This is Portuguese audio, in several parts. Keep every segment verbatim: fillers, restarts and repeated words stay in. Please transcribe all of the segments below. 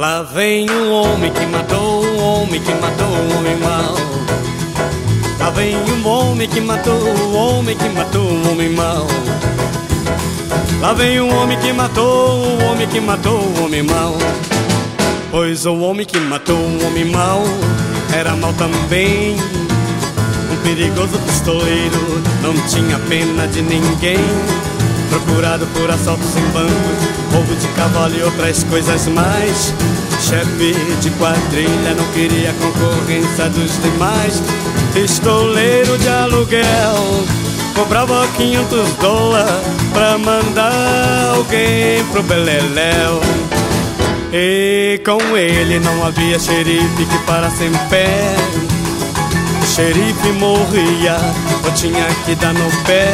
Lá vem o homem que matou, o homem que matou o homem mau. Lá vem o homem que matou, o homem que matou o homem mau. Lá vem o homem que matou, o homem que matou o homem mau. Pois o homem que matou o homem mau era mau também. Um perigoso pistoleiro, não tinha pena de ninguém. Procurado por assaltos em bancos, roubo de cavalo e outras coisas mais. Chefe de quadrilha, não queria concorrência dos demais. Pistoleiro de aluguel, cobrava quinhentos dólares pra mandar alguém pro beleléu. E com ele não havia xerife que parasse em pé. O xerife morria ou tinha que dar no pé.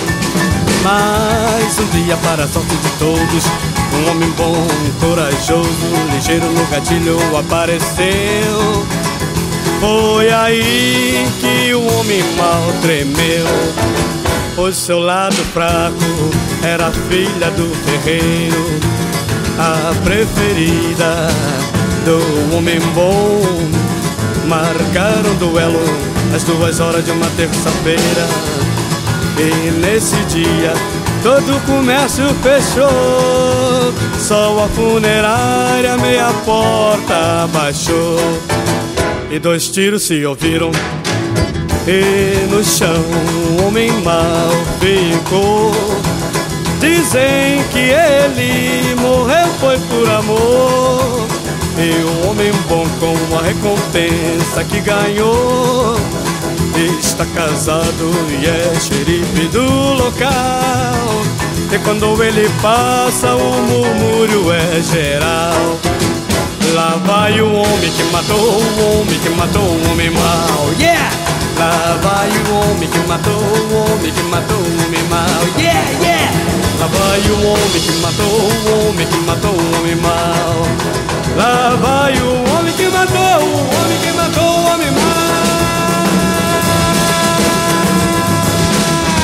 Mas um dia, para a sorte de todos, um homem bom, corajoso, ligeiro no gatilho apareceu. Foi aí que o homem mal tremeu, pois seu lado fraco era a filha do ferreiro, a preferida do homem bom. Marcaram um duelo às duas horas de uma terça-feira. E nesse dia todo o comércio fechou, só a funerária meia porta abaixou. E dois tiros se ouviram e no chão o homem mau ficou. Dizem que ele morreu foi por amor, e o homem bom, com a recompensa que ganhou, está casado e é xerife do local. E quando ele passa o murmúrio é geral. Lá vai o homem que matou o homem que matou o homem mau. Yeah! Lá vai o homem que matou o homem que matou o homem mau. Yeah, yeah! Lá vai o homem que matou o homem que matou o homem mau. Lá vai o homem que matou o homem que matou o homem mau.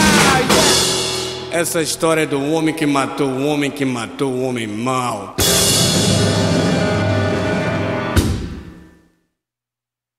Essa história é do homem que matou o homem que matou o homem mau.